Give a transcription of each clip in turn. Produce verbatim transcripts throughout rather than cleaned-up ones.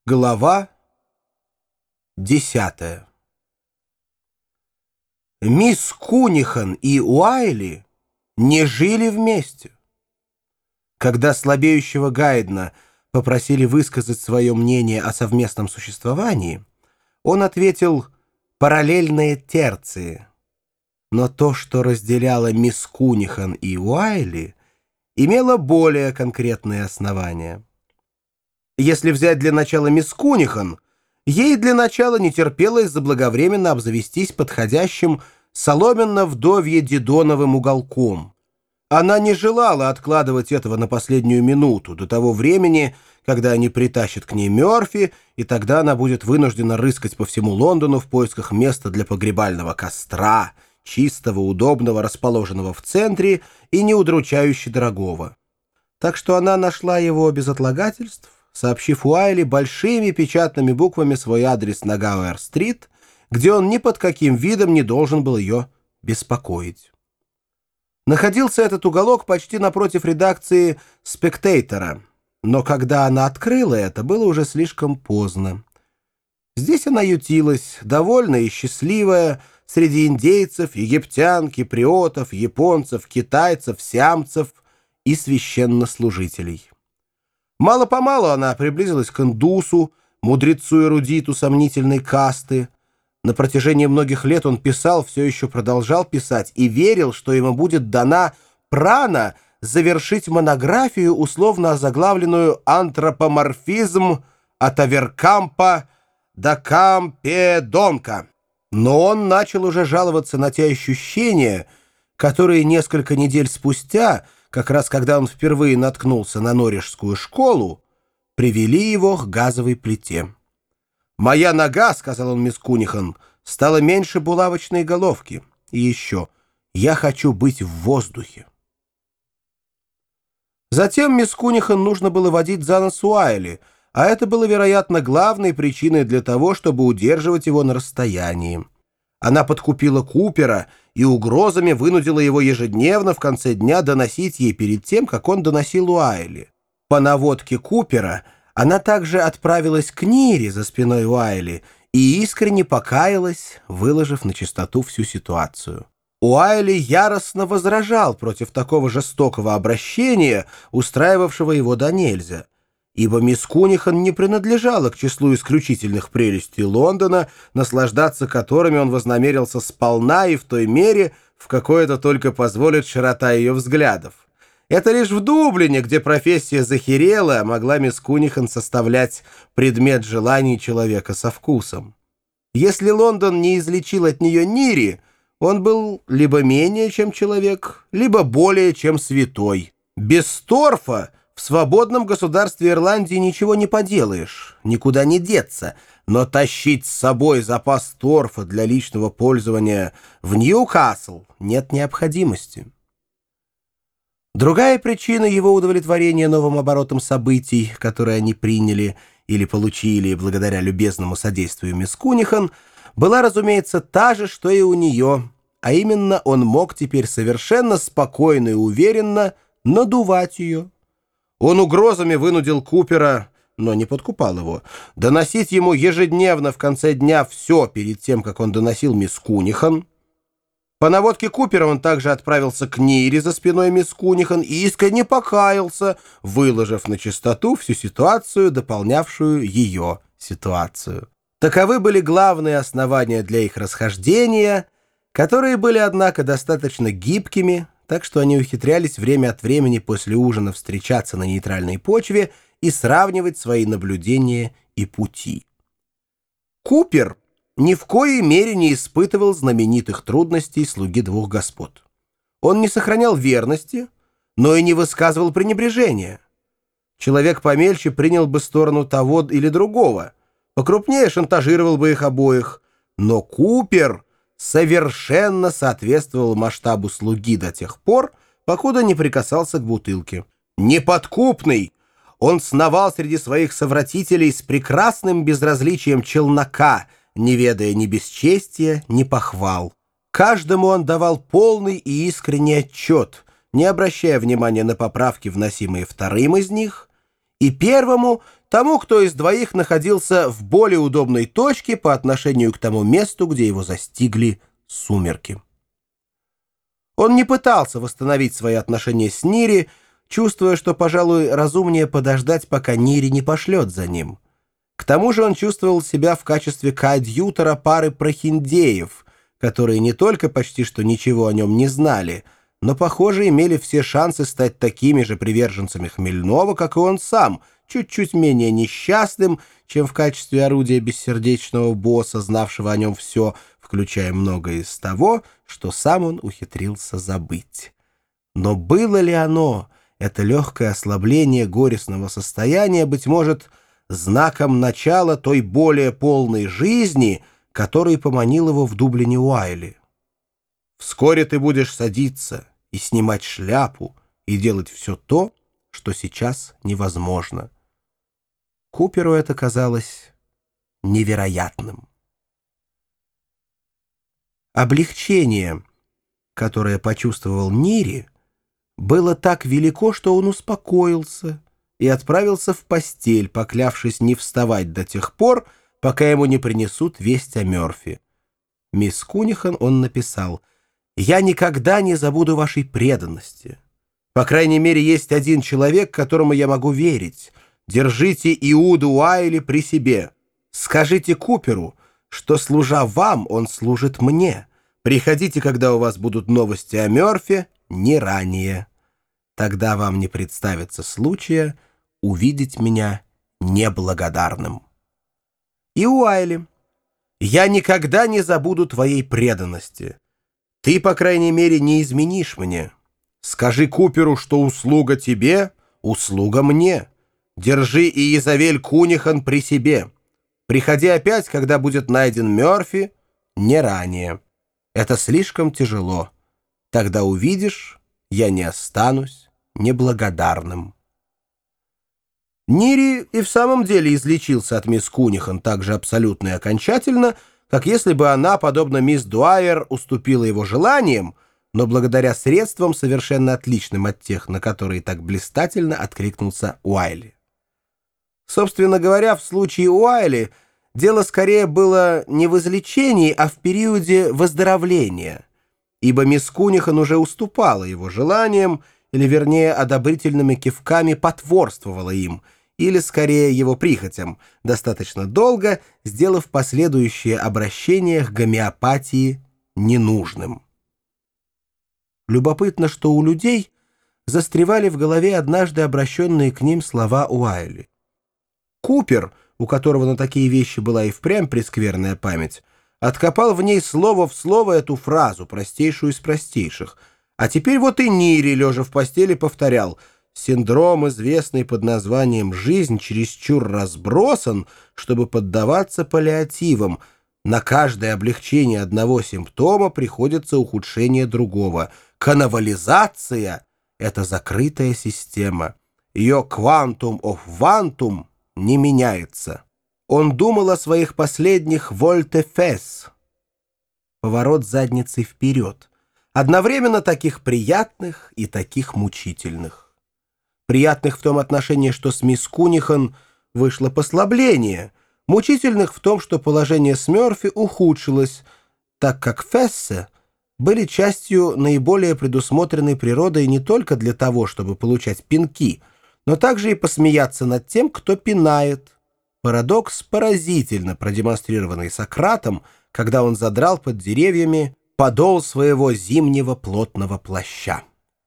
Глава десятая. Мисс Кунихан и Уайли не жили вместе. Когда слабеющего Гайдна попросили высказать свое мнение о совместном существовании, он ответил «параллельные терции». Но то, что разделяло мисс Кунихан и Уайли, имело более конкретные основания. Если взять для начала мисс Кунихан, ей для начала не терпелось заблаговременно обзавестись подходящим соломенно-вдовье-дидоновым уголком. Она не желала откладывать этого на последнюю минуту, до того времени, когда они притащат к ней Мёрфи, и тогда она будет вынуждена рыскать по всему Лондону в поисках места для погребального костра, чистого, удобного, расположенного в центре и не удручающе дорогого. Так что она нашла его без отлагательств, сообщив Уайли большими печатными буквами свой адрес на Гауэр-стрит, где он ни под каким видом не должен был ее беспокоить. Находился этот уголок почти напротив редакции «Спектейтора», но когда она открыла это, было уже слишком поздно. Здесь она ютилась, довольная и счастливая, среди индейцев, египтян, киприотов, японцев, китайцев, сиамцев и священнослужителей. Мало-помалу она приблизилась к индусу, мудрецу-эрудиту сомнительной касты. На протяжении многих лет он писал, все еще продолжал писать и верил, что ему будет дана прана завершить монографию, условно озаглавленную «Антропоморфизм от Аверкампа до Кампедонка». Но он начал уже жаловаться на те ощущения, которые несколько недель спустя, как раз когда он впервые наткнулся на Норришскую школу, привели его к газовой плите. «Моя нога, — сказал он мисс Кунихан, — стала меньше булавочной головки. И еще, я хочу быть в воздухе». Затем мисс Кунихан нужно было водить за нос Уайли, а это было, вероятно, главной причиной для того, чтобы удерживать его на расстоянии. Она подкупила Купера и угрозами вынудила его ежедневно в конце дня доносить ей перед тем, как он доносил Уайли. По наводке Купера она также отправилась к Нире за спиной Уайли и искренне покаялась, выложив на чистоту всю ситуацию. Уайли яростно возражал против такого жестокого обращения, устраивавшего его до нельзя, ибо мисс Кунихан не принадлежала к числу исключительных прелестей Лондона, наслаждаться которыми он вознамерился сполна и в той мере, в какой это только позволит широта ее взглядов. Это лишь в Дублине, где профессия захерела, могла мисс Кунихан составлять предмет желаний человека со вкусом. Если Лондон не излечил от нее Нири, он был либо менее чем человек, либо более чем святой. Без торфа в свободном государстве Ирландии ничего не поделаешь, никуда не деться, но тащить с собой запас торфа для личного пользования в Ньюкасл нет необходимости. Другая причина его удовлетворения новым оборотом событий, которые они приняли или получили благодаря любезному содействию мисс Кунихан, была, разумеется, та же, что и у нее, а именно он мог теперь совершенно спокойно и уверенно надувать ее. Он угрозами вынудил Купера, но не подкупал его, доносить ему ежедневно в конце дня все перед тем, как он доносил мисс Кунихан. По наводке Купера он также отправился к Нире за спиной мисс Кунихан и искренне покаялся, выложив на чистоту всю ситуацию, дополнявшую ее ситуацию. Таковы были главные основания для их расхождения, которые были, однако, достаточно гибкими, так что они ухитрялись время от времени после ужина встречаться на нейтральной почве и сравнивать свои наблюдения и пути. Купер ни в коей мере не испытывал знаменитых трудностей слуги двух господ. Он не сохранял верности, но и не высказывал пренебрежения. Человек помельче принял бы сторону того или другого, покрупнее шантажировал бы их обоих, но Купер совершенно соответствовал масштабу слуги до тех пор, покуда не прикасался к бутылке. Неподкупный, он сновал среди своих совратителей с прекрасным безразличием челнока, не ведая ни бесчестия, ни похвал. Каждому он давал полный и искренний отчет, не обращая внимания на поправки, вносимые вторым из них, и первому тому, кто из двоих находился в более удобной точке по отношению к тому месту, где его застигли сумерки. Он не пытался восстановить свои отношения с Нири, чувствуя, что, пожалуй, разумнее подождать, пока Нири не пошлет за ним. К тому же он чувствовал себя в качестве коадьютора пары прохиндеев, которые не только почти что ничего о нем не знали, но, похоже, имели все шансы стать такими же приверженцами Хмельного, как и он сам, чуть-чуть менее несчастным, чем в качестве орудия бессердечного босса, знавшего о нем все, включая многое из того, что сам он ухитрился забыть. Но было ли оно, это легкое ослабление горестного состояния, быть может, знаком начала той более полной жизни, которой поманил его в Дублине Уайли? Вскоре ты будешь садиться и снимать шляпу и делать все то, что сейчас невозможно. Куперу это казалось невероятным. Облегчение, которое почувствовал Нири, было так велико, что он успокоился и отправился в постель, поклявшись не вставать до тех пор, пока ему не принесут весть о Мёрфи. Мисс Кунихан он написал: «Я никогда не забуду вашей преданности. По крайней мере, есть один человек, которому я могу верить. Держите Иуду Уайли при себе. Скажите Куперу, что, служа вам, он служит мне. Приходите, когда у вас будут новости о Мёрфи, не ранее. Тогда вам не представится случая увидеть меня неблагодарным». И Уайли: «Я никогда не забуду твоей преданности. Ты, по крайней мере, не изменишь мне. Скажи Куперу, что услуга тебе — услуга мне. Держи Иезавель Кунихан при себе. Приходи опять, когда будет найден Мёрфи, не ранее. Это слишком тяжело. Тогда увидишь, я не останусь неблагодарным». Нири и в самом деле излечился от мисс Кунихан так же абсолютно и окончательно, как если бы она, подобно мисс Дуайер, уступила его желаниям, но благодаря средствам, совершенно отличным от тех, на которые так блистательно откликнулся Уайли. Собственно говоря, в случае Уайли дело скорее было не в излечении, а в периоде выздоровления, ибо мисс Кунихан уже уступала его желаниям, или, вернее, одобрительными кивками потворствовала им, или, скорее, его прихотям, достаточно долго сделав последующее обращение к гомеопатии ненужным. Любопытно, что у людей застревали в голове однажды обращенные к ним слова Уайли. Купер, у которого на такие вещи была и впрямь прескверная память, откопал в ней слово в слово эту фразу, простейшую из простейших. А теперь вот и Нири, лежа в постели, повторял: «Синдром, известный под названием «жизнь», чересчур разбросан, чтобы поддаваться паллиативам. На каждое облегчение одного симптома приходится ухудшение другого. Каннибализация — это закрытая система. Ее quantum of vantum не меняется». Он думал о своих последних volte-face, поворот задницей вперед, одновременно таких приятных и таких мучительных. Приятных в том отношении, что с мисс Кунихан вышло послабление, мучительных в том, что положение с Мёрфи ухудшилось, так как фессе были частью наиболее предусмотренной природой не только для того, чтобы получать пинки, но также и посмеяться над тем, кто пинает. Парадокс, поразительно продемонстрированный Сократом, когда он задрал под деревьями подол своего зимнего плотного плаща.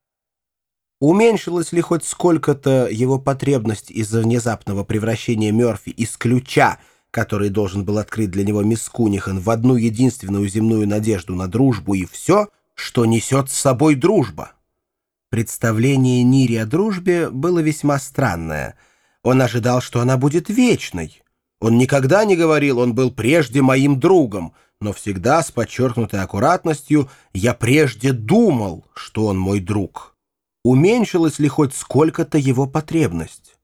Уменьшилась ли хоть сколько-то его потребность из-за внезапного превращения Мёрфи из ключа, который должен был открыть для него мисс Кунихан, в одну единственную земную надежду на дружбу и все, что несет с собой дружба? Представление Нири о дружбе было весьма странное. Он ожидал, что она будет вечной. Он никогда не говорил: «Он был прежде моим другом», но всегда с подчеркнутой аккуратностью: «Я прежде думал, что он мой друг». Уменьшилась ли хоть сколько-то его потребность?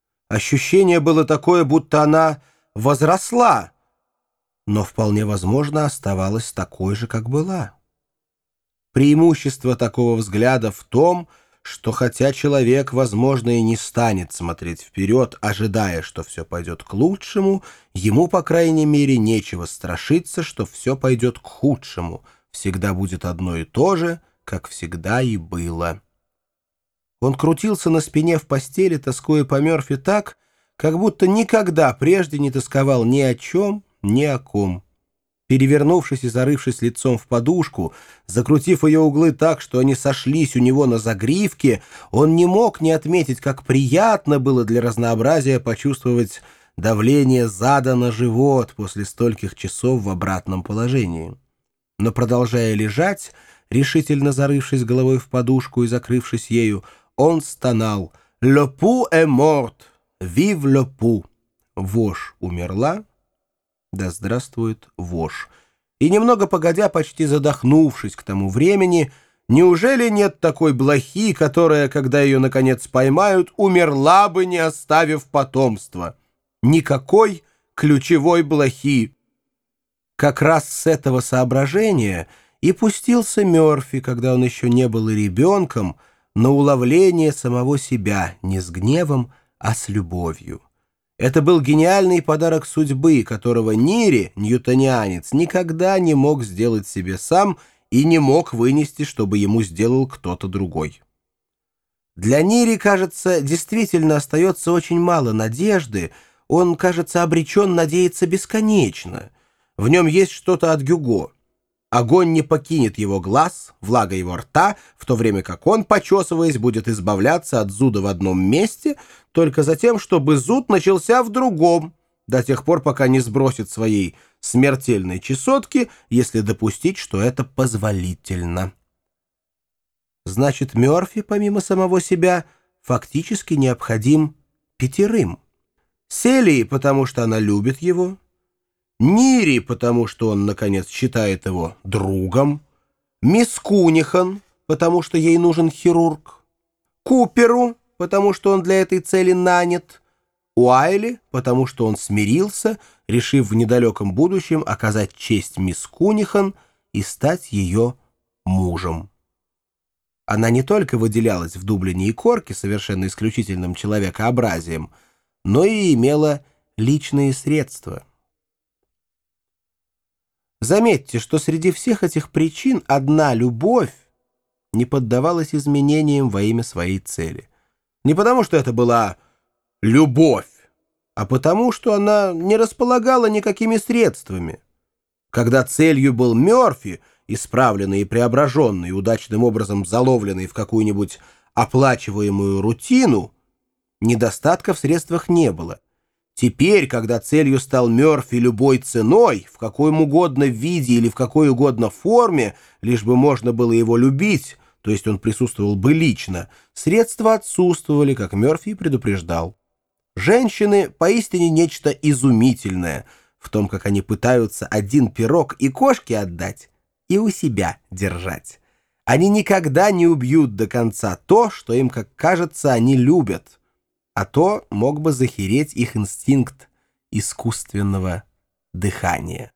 Ощущение было такое, будто она возросла, но вполне возможно оставалась такой же, как была. Преимущество такого взгляда в том, что хотя человек, возможно, и не станет смотреть вперед, ожидая, что все пойдет к лучшему, ему, по крайней мере, нечего страшиться, что все пойдет к худшему, всегда будет одно и то же, как всегда и было. Он крутился на спине в постели, тоскуя по Мёрфи так, как будто никогда прежде не тосковал ни о чем, ни о ком. Перевернувшись и зарывшись лицом в подушку, закрутив ее углы так, что они сошлись у него на загривке, он не мог не отметить, как приятно было для разнообразия почувствовать давление зада на живот после стольких часов в обратном положении. Но, продолжая лежать, решительно зарывшись головой в подушку и закрывшись ею, он стонал «Le pou est mort! Vive le pou!» Вошь умерла. Да здравствует вошь. И немного погодя, почти задохнувшись к тому времени, неужели нет такой блохи, которая, когда ее, наконец, поймают, умерла бы, не оставив потомства? Никакой ключевой блохи. Как раз с этого соображения и пустился Мёрфи, когда он еще не был и ребенком, на уловление самого себя не с гневом, а с любовью. Это был гениальный подарок судьбы, которого Нири, ньютонианец, никогда не мог сделать себе сам и не мог вынести, чтобы ему сделал кто-то другой. Для Нири, кажется, действительно остается очень мало надежды, он, кажется, обречен надеяться бесконечно. В нем есть что-то от Гюго. Огонь не покинет его глаз, влага его рта, в то время как он, почесываясь, будет избавляться от зуда в одном месте, только за тем, чтобы зуд начался в другом, до тех пор, пока не сбросит своей смертельной чесотки, если допустить, что это позволительно. Значит, Мёрфи, помимо самого себя, фактически необходим пятерым. Селии, потому что она любит его, Нири, потому что он, наконец, считает его другом, мисс Кунихан, потому что ей нужен хирург, Куперу, потому что он для этой цели нанят, Уайли, потому что он смирился, решив в недалеком будущем оказать честь мисс Кунихан и стать ее мужем. Она не только выделялась в Дублине и Корке совершенно исключительным человекообразием, но и имела личные средства. Заметьте, что среди всех этих причин одна любовь не поддавалась изменениям во имя своей цели. Не потому, что это была любовь, а потому, что она не располагала никакими средствами. Когда целью был Мёрфи, исправленный и преображенный, удачным образом заловленный в какую-нибудь оплачиваемую рутину, недостатка в средствах не было. Теперь, когда целью стал Мёрфи любой ценой, в каком угодно виде или в какой угодно форме, лишь бы можно было его любить, то есть он присутствовал бы лично, средства отсутствовали, как Мёрфи предупреждал. Женщины поистине нечто изумительное в том, как они пытаются один пирог и кошке отдать, и у себя держать. Они никогда не убьют до конца то, что им, как кажется, они любят, а то мог бы захереть их инстинкт искусственного дыхания.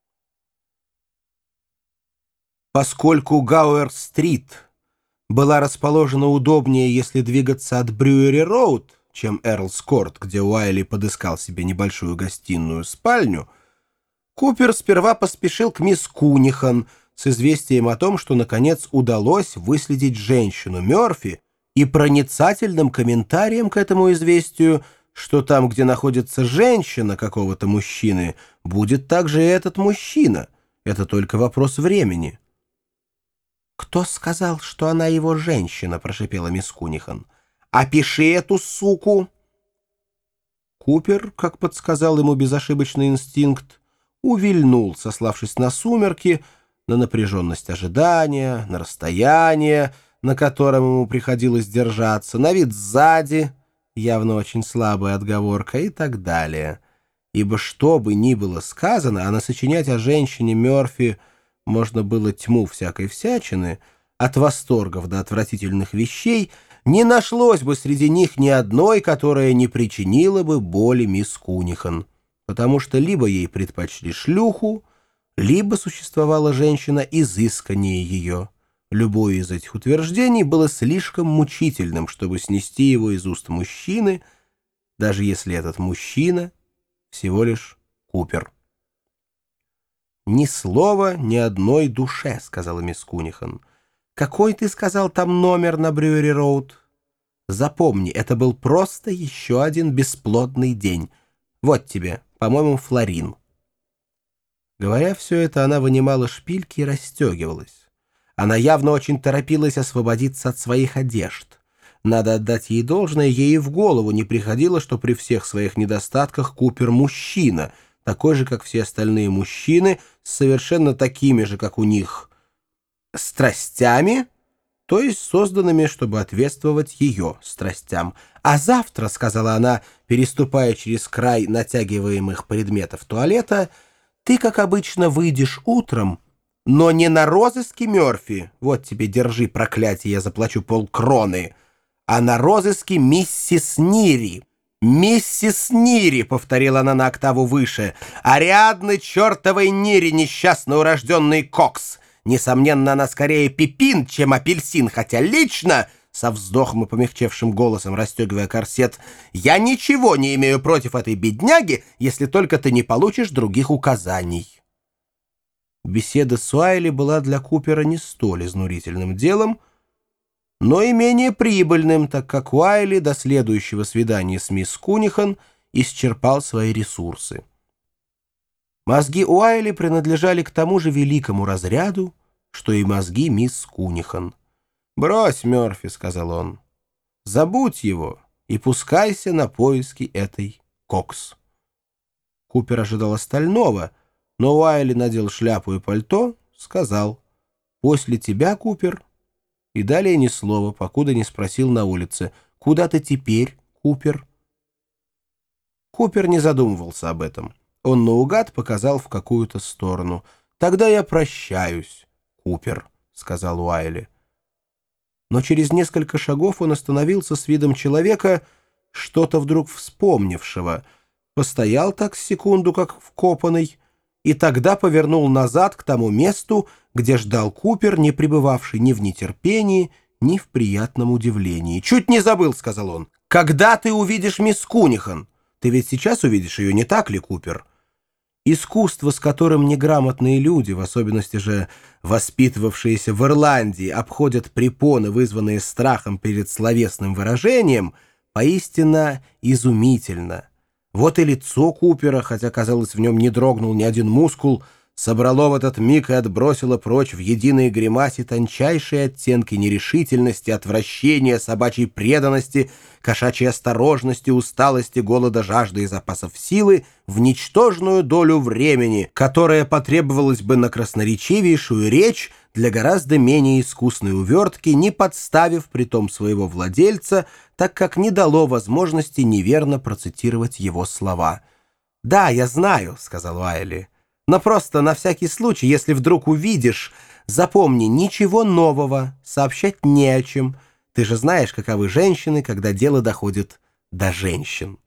Поскольку Гауэр-стрит была расположена удобнее, если двигаться от Брюери-роуд, чем Эрлс-корт, где Уайли подыскал себе небольшую гостиную спальню, Купер сперва поспешил к мисс Кунихан с известием о том, что, наконец, удалось выследить женщину Мёрфи, и проницательным комментарием к этому известию, что там, где находится женщина какого-то мужчины, будет также и этот мужчина. Это только вопрос времени. «Кто сказал, что она его женщина?» — прошипела мисс Кунихан. «Опиши эту суку!» Купер, как подсказал ему безошибочный инстинкт, увильнул, сославшись на сумерки, на напряженность ожидания, на расстояние, на котором ему приходилось держаться, на вид сзади, явно очень слабая отговорка и так далее. Ибо что бы ни было сказано, а насочинять о женщине Мёрфи можно было тьму всякой всячины, от восторгов до отвратительных вещей, не нашлось бы среди них ни одной, которая не причинила бы боли мисс Кунихан, потому что либо ей предпочли шлюху, либо существовала женщина изысканнее ее, Любое из этих утверждений было слишком мучительным, чтобы снести его из уст мужчины, даже если этот мужчина всего лишь Купер. «Ни слова ни одной душе», — сказала мисс Кунихан. «Какой, ты сказал, там номер на Брюери-роуд? Запомни, это был просто еще один бесплодный день. Вот тебе, по-моему, флорин». Говоря все это, она вынимала шпильки и расстегивалась. Она явно очень торопилась освободиться от своих одежд. Надо отдать ей должное, ей и в голову не приходило, что при всех своих недостатках Купер мужчина, такой же, как все остальные мужчины, с совершенно такими же, как у них, страстями, то есть созданными, чтобы ответствовать ее страстям. «А завтра, — сказала она, переступая через край натягиваемых предметов туалета, — ты, как обычно, выйдешь утром, но не на розыске Мёрфи, вот тебе, держи, проклятие, я заплачу полкроны, а на розыске миссис Нири». «Миссис Нири», — повторила она на октаву выше, — «Ариадны чертовой Нири, несчастно урожденный Кокс. Несомненно, она скорее пепин, чем апельсин, хотя лично, со вздохом и помягчевшим голосом расстегивая корсет, я ничего не имею против этой бедняги, если только ты не получишь других указаний». Беседа с Уайли была для Купера не столь изнурительным делом, но и менее прибыльным, так как Уайли до следующего свидания с мисс Кунихан исчерпал свои ресурсы. Мозги Уайли принадлежали к тому же великому разряду, что и мозги мисс Кунихан. «Брось, Мёрфи», — сказал он, — «забудь его и пускайся на поиски этой Кокс». Купер ожидал остального, но Уайли надел шляпу и пальто, сказал: «После тебя, Купер». И далее ни слова, покуда не спросил на улице: «Куда ты теперь, Купер?» Купер не задумывался об этом. Он наугад показал в какую-то сторону. «Тогда я прощаюсь, Купер», — сказал Уайли. Но через несколько шагов он остановился с видом человека, что-то вдруг вспомнившего, постоял так секунду, как вкопанный, и тогда повернул назад к тому месту, где ждал Купер, не пребывавший ни в нетерпении, ни в приятном удивлении. «Чуть не забыл», — сказал он. «Когда ты увидишь мисс Кунихан? Ты ведь сейчас увидишь ее, не так ли, Купер?» Искусство, с которым неграмотные люди, в особенности же воспитывавшиеся в Ирландии, обходят препоны, вызванные страхом перед словесным выражением, поистине изумительно. Вот и лицо Купера, хотя, казалось, в нем не дрогнул ни один мускул, собрало в этот миг и отбросило прочь в единой гримасе тончайшие оттенки нерешительности, отвращения, собачьей преданности, кошачьей осторожности, усталости, голода, жажды и запасов силы в ничтожную долю времени, которая потребовалась бы на красноречивейшую речь для гораздо менее искусной увертки, не подставив притом своего владельца, так как не дало возможности неверно процитировать его слова. «Да, я знаю», — сказал Уайли. «Но просто на всякий случай, если вдруг увидишь, запомни, ничего нового, сообщать не о чем. Ты же знаешь, каковы женщины, когда дело доходит до женщин».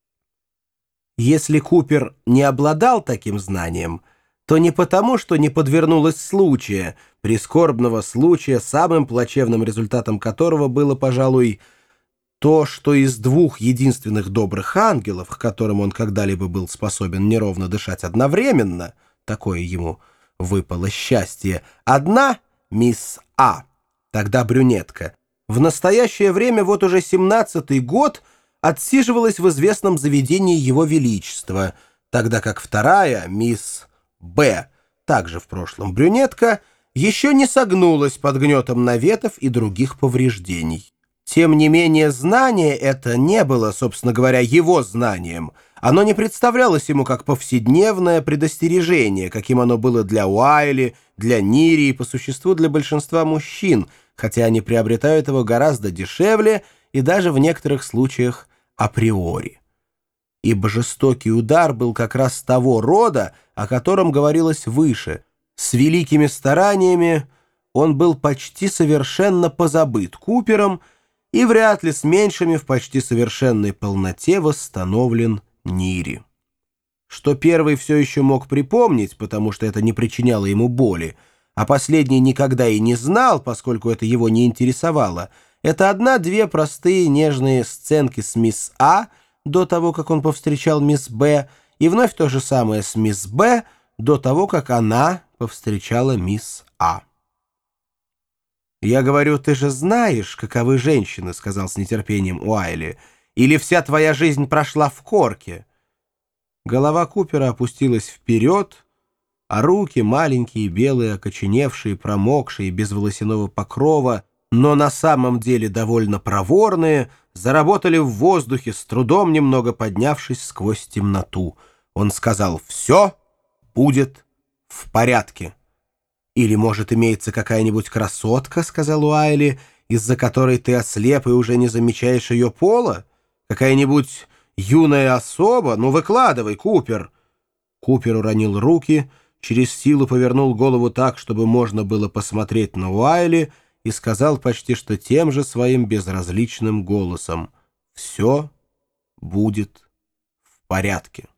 Если Купер не обладал таким знанием, то не потому, что не подвернулось случая, прискорбного случая, самым плачевным результатом которого было, пожалуй, то, что из двух единственных добрых ангелов, к которым он когда-либо был способен неровно дышать одновременно, такое ему выпало счастье, одна — мисс А, тогда брюнетка, в настоящее время вот уже семнадцатый год отсиживалась в известном заведении Его Величества, тогда как вторая, мисс Б, также в прошлом брюнетка, еще не согнулась под гнетом наветов и других повреждений. Тем не менее, знание это не было, собственно говоря, его знанием. Оно не представлялось ему как повседневное предостережение, каким оно было для Уайли, для Нири и, по существу, для большинства мужчин, хотя они приобретают его гораздо дешевле и даже в некоторых случаях априори. Ибо жестокий удар был как раз того рода, о котором говорилось выше. С великими стараниями он был почти совершенно позабыт Купером, и вряд ли с меньшими в почти совершенной полноте восстановлен Нири. Что первый все еще мог припомнить, потому что это не причиняло ему боли, а последний никогда и не знал, поскольку это его не интересовало, это одна-две простые нежные сценки с мисс А до того, как он повстречал мисс Б, и вновь то же самое с мисс Б до того, как она повстречала мисс А. «Я говорю, ты же знаешь, каковы женщины», — сказал с нетерпением Уайли, — «или вся твоя жизнь прошла в корке?» Голова Купера опустилась вперед, а руки, маленькие, белые, окоченевшие, промокшие, без волосяного покрова, но на самом деле довольно проворные, заработали в воздухе, с трудом немного поднявшись сквозь темноту. Он сказал: «Все будет в порядке». «Или, может, имеется какая-нибудь красотка, — сказал Уайли, — из-за которой ты ослеп и уже не замечаешь ее пола? Какая-нибудь юная особа? Ну, выкладывай, Купер!» Купер уронил руки, через силу повернул голову так, чтобы можно было посмотреть на Уайли, и сказал почти что тем же своим безразличным голосом: «Все будет в порядке».